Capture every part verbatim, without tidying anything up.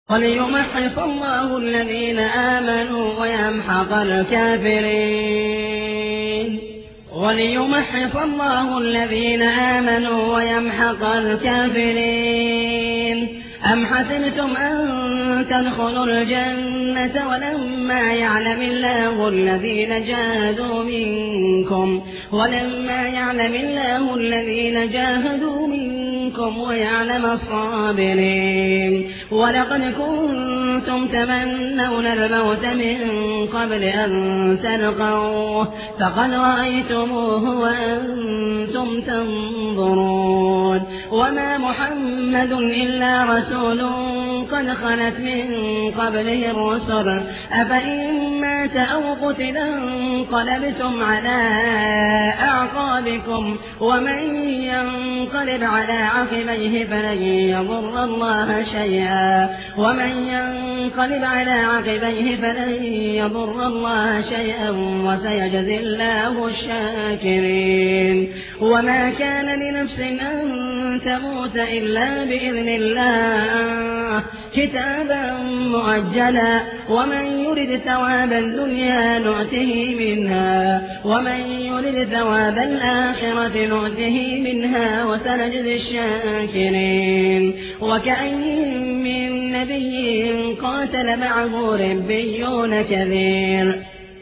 وليمحص الله الذين آمنوا ويمحق الكافرين وليمحص الله الذين آمنوا ويمحق الكافرين أم حسبتم أن تدخلوا الجنة ولما يعلم الله الذين جاهدوا منكم ولما يعلم الله الذين جاهدوا منكم ويعلم الصابرين ولقد كنتم تمنون الموت من قبل أن تلقوه فقد رأيتموه وأنتم تنظرون وما محمد إلا رسول قد خلت من قبله الرسل أفإن مات أو قتل انقلبتم على أعقابكم ومن ينقلب على عقبيه فلن يضر الله شيئا ومن ينقلب على عقبيه فلن يضر الله شيئا وسيجزي الله الشاكرين وما كان لنفس أن تموت إلا بإذن الله كتابا مؤجلا ومن يرد ثواب الدنيا نؤته منها ومن يرد ثواب الآخرة نؤته منها وسنجزي الشاكرين وكأين من نبي قاتل معه ربيون كثير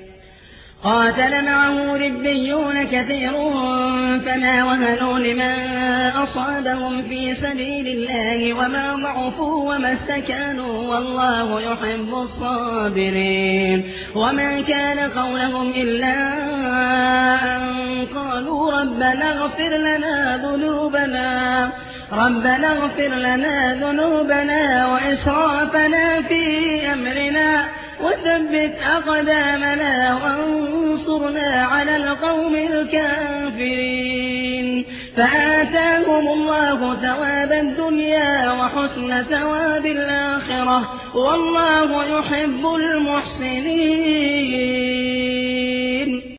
قاتل معه ربيون كثير فما وهنوا لما أصابهم في سبيل الله وما ضعفوا وما استكانوا والله يحب الصابرين وما كان قولهم إلا أن قالوا ربنا اغفر لنا ذنوبنا ربنا اغفر لنا ذنوبنا وإسرافنا في أمرنا وثبت أقدامنا وانصرنا على القوم الكافرين فآتاهم الله ثواب الدنيا وحسن ثواب الآخرة والله يحب المحسنين.